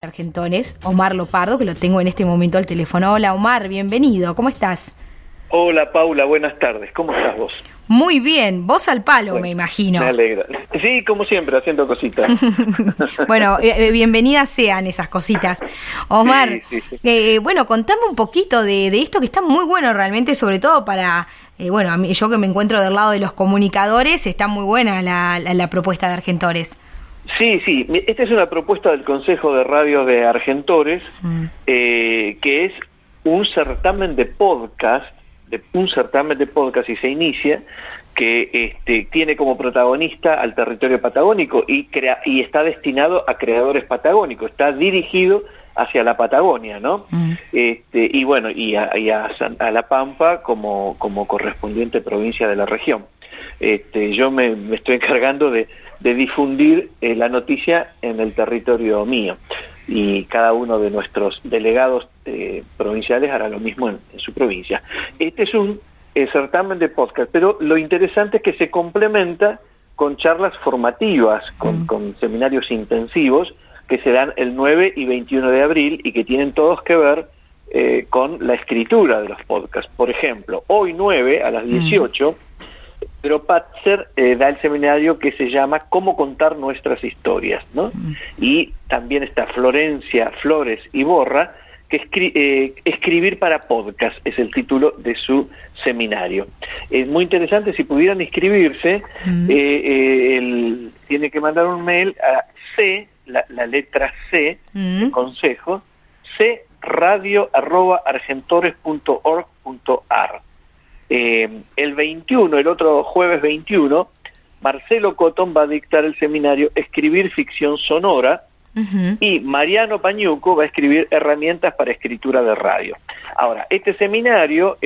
Argentores, Omar Lopardo, que lo tengo en este momento al teléfono. Hola Omar, bienvenido, ¿cómo estás? Hola Paula, buenas tardes, ¿cómo estás vos? Muy bien, vos al palo, bueno, me imagino. Me alegra. Sí, como siempre, haciendo cositas. Bueno, bienvenidas sean esas cositas. Omar, sí. Bueno, contame un poquito de esto que está muy bueno realmente, sobre todo para, bueno, a mí, yo que me encuentro del lado de los comunicadores, está muy buena la propuesta de Argentores. Sí, esta es una propuesta del Consejo de Radio de Argentores, que es un certamen de podcast, y se inicia, que tiene como protagonista al territorio patagónico y está destinado a creadores patagónicos, está dirigido hacia la Patagonia, ¿no? Y bueno, y a La Pampa como correspondiente provincia de la región. Yo me estoy encargando de difundir la noticia en el territorio mío, y cada uno de nuestros delegados provinciales hará lo mismo en su provincia. Este es un certamen de podcast, pero lo interesante es que se complementa con charlas formativas, con seminarios intensivos que se dan el 9 y 21 de abril y que tienen todos que ver con la escritura de los podcasts. Por ejemplo, hoy 9 a las 18, Pedro Patzer da el seminario que se llama Cómo contar nuestras historias, ¿no? Y también está Florencia Flores Iborra, que escribir para podcast es el título de su seminario. Es muy interesante, si pudieran inscribirse, tiene que mandar un mail a la letra C, de consejo, cradio@argentores.org.ar. El 21, el otro jueves 21, Marcelo Cotton va a dictar el seminario Escribir ficción sonora, y Mariano Pañuco va a escribir herramientas para escritura de radio. Ahora, este seminario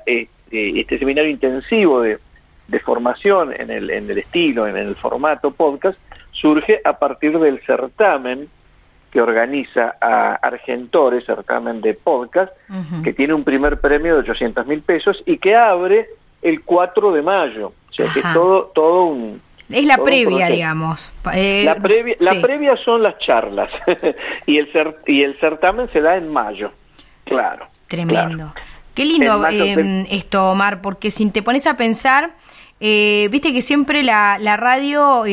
intensivo de formación en el estilo, en el formato podcast, surge a partir del certamen que organiza a Argentores, certamen de podcast, que tiene un primer premio de 800.000 pesos y que abre el 4 de mayo. O sea, que es todo un... Es la previa, digamos. La previa son las charlas y el certamen se da en mayo. Claro. Tremendo. Claro. Qué lindo esto, Omar, porque si te pones a pensar, viste que siempre la radio...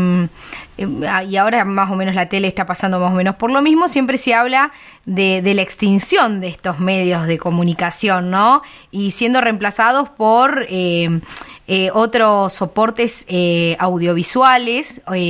y ahora más o menos la tele está pasando más o menos por lo mismo, siempre se habla de la extinción de estos medios de comunicación, ¿no? Y siendo reemplazados por otros soportes audiovisuales o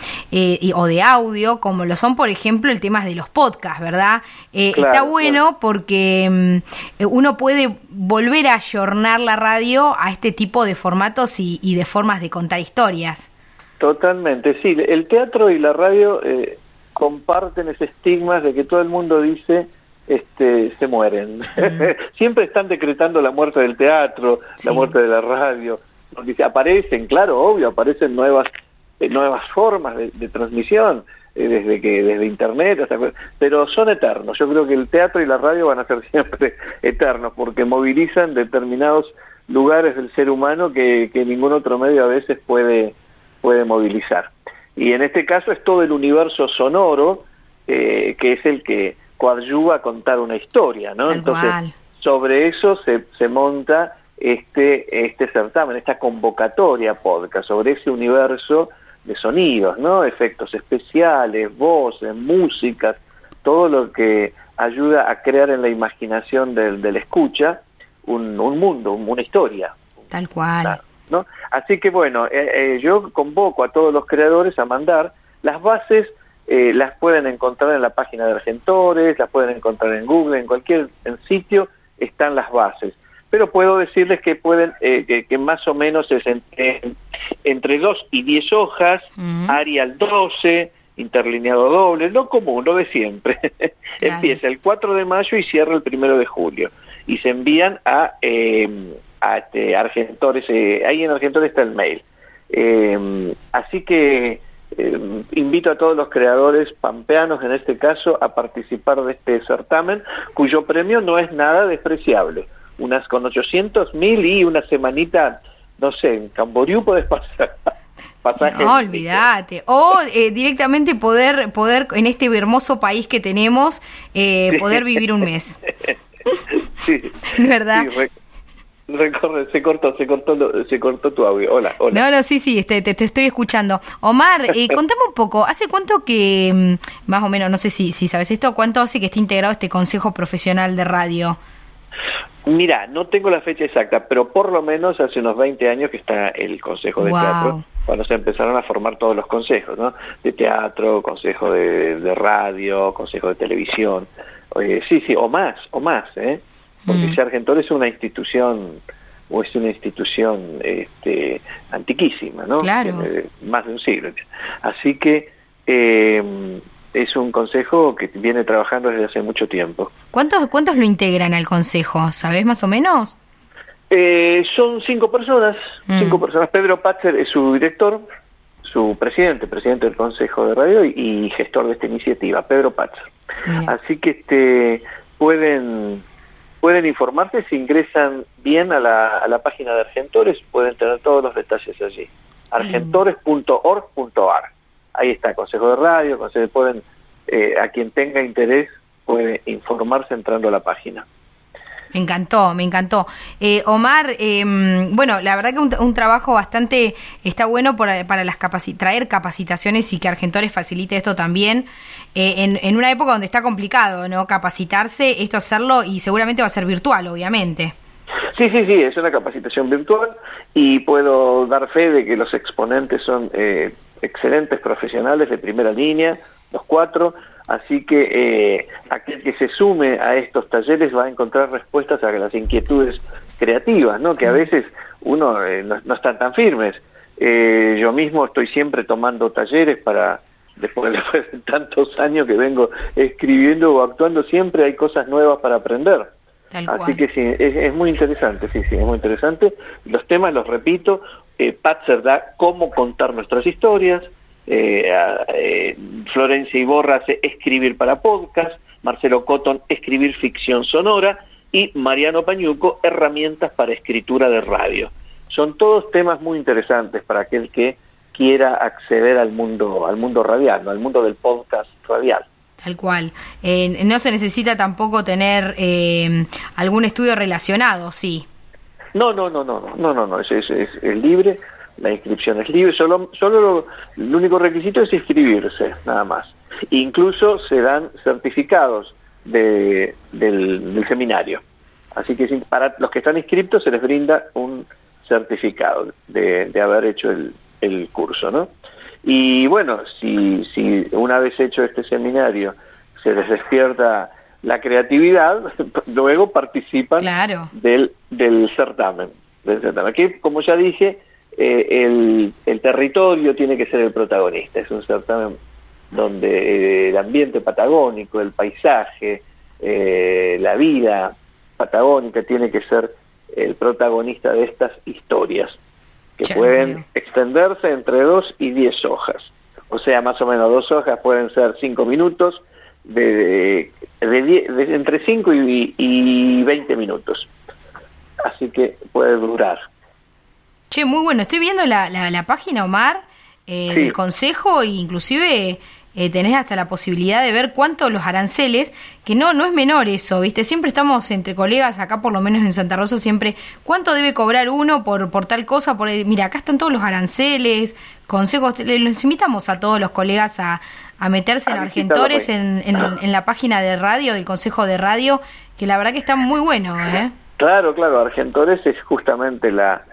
de audio, como lo son, por ejemplo, el tema de los podcasts, ¿verdad? Claro, está bueno porque uno puede volver a ayornar la radio a este tipo de formatos y de formas de contar historias. Totalmente, sí. El teatro y la radio comparten ese estigma de que todo el mundo dice se mueren. Siempre están decretando la muerte del teatro, la muerte de la radio, porque aparecen, claro, obvio, aparecen nuevas formas de transmisión, desde internet hasta, pero son eternos. Yo creo que el teatro y la radio van a ser siempre eternos porque movilizan determinados lugares del ser humano que ningún otro medio a veces puede movilizar. Y en este caso es todo el universo sonoro, que es el que coadyuva a contar una historia, ¿no? Entonces, sobre eso se monta este certamen, esta convocatoria podcast, sobre ese universo de sonidos, ¿no? Efectos especiales, voces, músicas, todo lo que ayuda a crear en la imaginación del escucha un mundo, una historia. Tal cual. Claro, ¿no? Así que bueno, yo convoco a todos los creadores a mandar las bases. Las pueden encontrar en la página de Argentores, las pueden encontrar en Google, en cualquier sitio están las bases. Pero puedo decirles que pueden, que más o menos es entre 2 y 10 hojas, Arial 12, interlineado doble, lo común, lo de siempre. Claro. Empieza el 4 de mayo y cierra el 1 de julio. Y se envían a Argentores, ahí en Argentores está el mail. Así que invito a todos los creadores pampeanos, en este caso, a participar de este certamen, cuyo premio no es nada despreciable. Con 800.000 y una semanita, no sé, en Camboriú podés pasar. pasajes. No, olvídate. O directamente poder en este hermoso país que tenemos, poder vivir un mes. Sí, ¿Verdad? Sí, se cortó tu audio. Hola. No, sí, te estoy escuchando. Omar, contame un poco, ¿hace cuánto que, más o menos, no sé si sabes esto, cuánto hace que está integrado este Consejo Profesional de Radio? Mira, no tengo la fecha exacta, pero por lo menos hace unos 20 años que está el Consejo de Teatro, cuando se empezaron a formar todos los consejos, ¿no? De teatro, consejo de radio, consejo de televisión. Sí, o más, porque Argentor es una institución, antiquísima, ¿no? Claro. Tiene más de un siglo. Así que es un consejo que viene trabajando desde hace mucho tiempo. ¿Cuántos lo integran al consejo? ¿Sabés más o menos? Son 5 personas. Pedro Patzer es su director, su presidente del Consejo de Radio y gestor de esta iniciativa, Pedro Patzer. Así que pueden informarse si ingresan bien a la página de Argentores, pueden tener todos los detalles allí. argentores.org.ar. Ahí está, Consejo de Radio, a quien tenga interés puede informarse entrando a la página. Me encantó. Omar, bueno, la verdad que un trabajo bastante está bueno para traer capacitaciones y que Argentores facilite esto también, en una época donde está complicado, ¿no? Capacitarse, hacerlo, y seguramente va a ser virtual, obviamente. Sí, es una capacitación virtual y puedo dar fe de que los exponentes son excelentes profesionales de primera línea, los 4, así que aquel que se sume a estos talleres va a encontrar respuestas a las inquietudes creativas, ¿no? Que a veces uno no están tan firmes. Yo mismo estoy siempre tomando talleres después de tantos años que vengo escribiendo o actuando, siempre hay cosas nuevas para aprender. Así que sí, es muy interesante, es muy interesante. Los temas, los repito, Patzer da cómo contar nuestras historias, Florencia Iborra hace escribir para podcast, Marcelo Cotton escribir ficción sonora y Mariano Pañuco herramientas para escritura de radio. Son todos temas muy interesantes para aquel que quiera acceder al mundo radial, ¿no? Al mundo del podcast radial. Tal cual. No se necesita tampoco tener algún estudio relacionado, ¿sí? No, es libre, la inscripción es libre, solo el único requisito es inscribirse, nada más. Incluso se dan certificados del seminario, así que para los que están inscriptos se les brinda un certificado de haber hecho el curso, ¿no? Y bueno, si una vez hecho este seminario se les despierta la creatividad, luego participan del certamen. Aquí, como ya dije, el territorio tiene que ser el protagonista. Es un certamen donde el ambiente patagónico, el paisaje, la vida patagónica tiene que ser el protagonista de estas historias, que pueden extenderse entre 2 y 10 hojas. O sea, más o menos 2 hojas pueden ser 5 minutos, entre 5 y 20 minutos. Así que puede durar. Che, muy bueno. Estoy viendo la página, Omar, del Consejo, e inclusive tenés hasta la posibilidad de ver cuánto los aranceles, que no es menor eso, ¿viste? Siempre estamos entre colegas, acá por lo menos en Santa Rosa, siempre, ¿cuánto debe cobrar uno por tal cosa? Mira, acá están todos los aranceles, consejos, los invitamos a todos los colegas a meterse en Argentores, en la página de radio, del Consejo de Radio, que la verdad que está muy bueno, ¿eh? Claro, Argentores es justamente la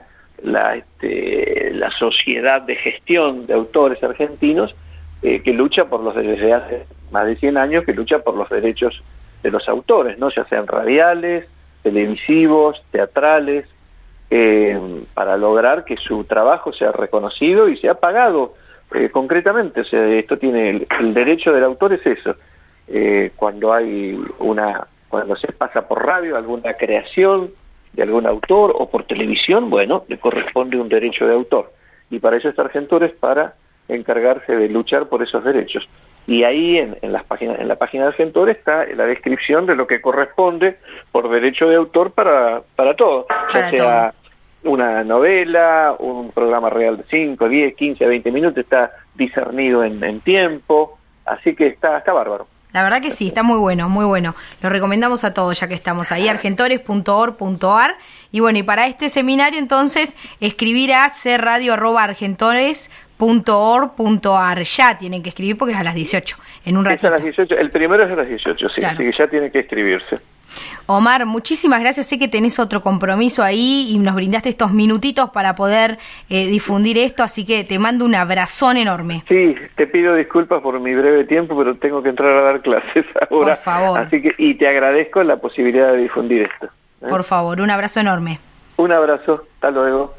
sociedad de gestión de autores argentinos, que lucha desde hace más de 100 años, que lucha por los derechos de los autores, ¿no? Ya sean radiales, televisivos, teatrales, para lograr que su trabajo sea reconocido y sea pagado concretamente. O sea, esto tiene el derecho del autor es eso. Cuando se pasa por radio alguna creación de algún autor o por televisión, bueno, le corresponde un derecho de autor. Y para eso está Argentores, para encargarse de luchar por esos derechos. Y ahí en la página de Argentores está la descripción de lo que corresponde por derecho de autor para todo, ya sea una novela, un programa real de 5, 10, 15, 20 minutos, está discernido en tiempo, así que está bárbaro. La verdad que sí, está muy bueno, muy bueno. Lo recomendamos a todos ya que estamos ahí, argentores.org.ar. Y bueno, y para este seminario entonces escribir a cerradio@argentores.org.ar. Ya tienen que escribir porque es a las 18, en un ratito. Es a las 18, el primero es a las 18, sí, claro. Así que ya tienen que escribirse. Omar, muchísimas gracias. Sé que tenés otro compromiso ahí y nos brindaste estos minutitos para poder difundir esto, así que te mando un abrazón enorme. Sí, te pido disculpas por mi breve tiempo, pero tengo que entrar a dar clases ahora. Por favor. Así que, y te agradezco la posibilidad de difundir esto. Por favor, un abrazo enorme. Un abrazo, hasta luego.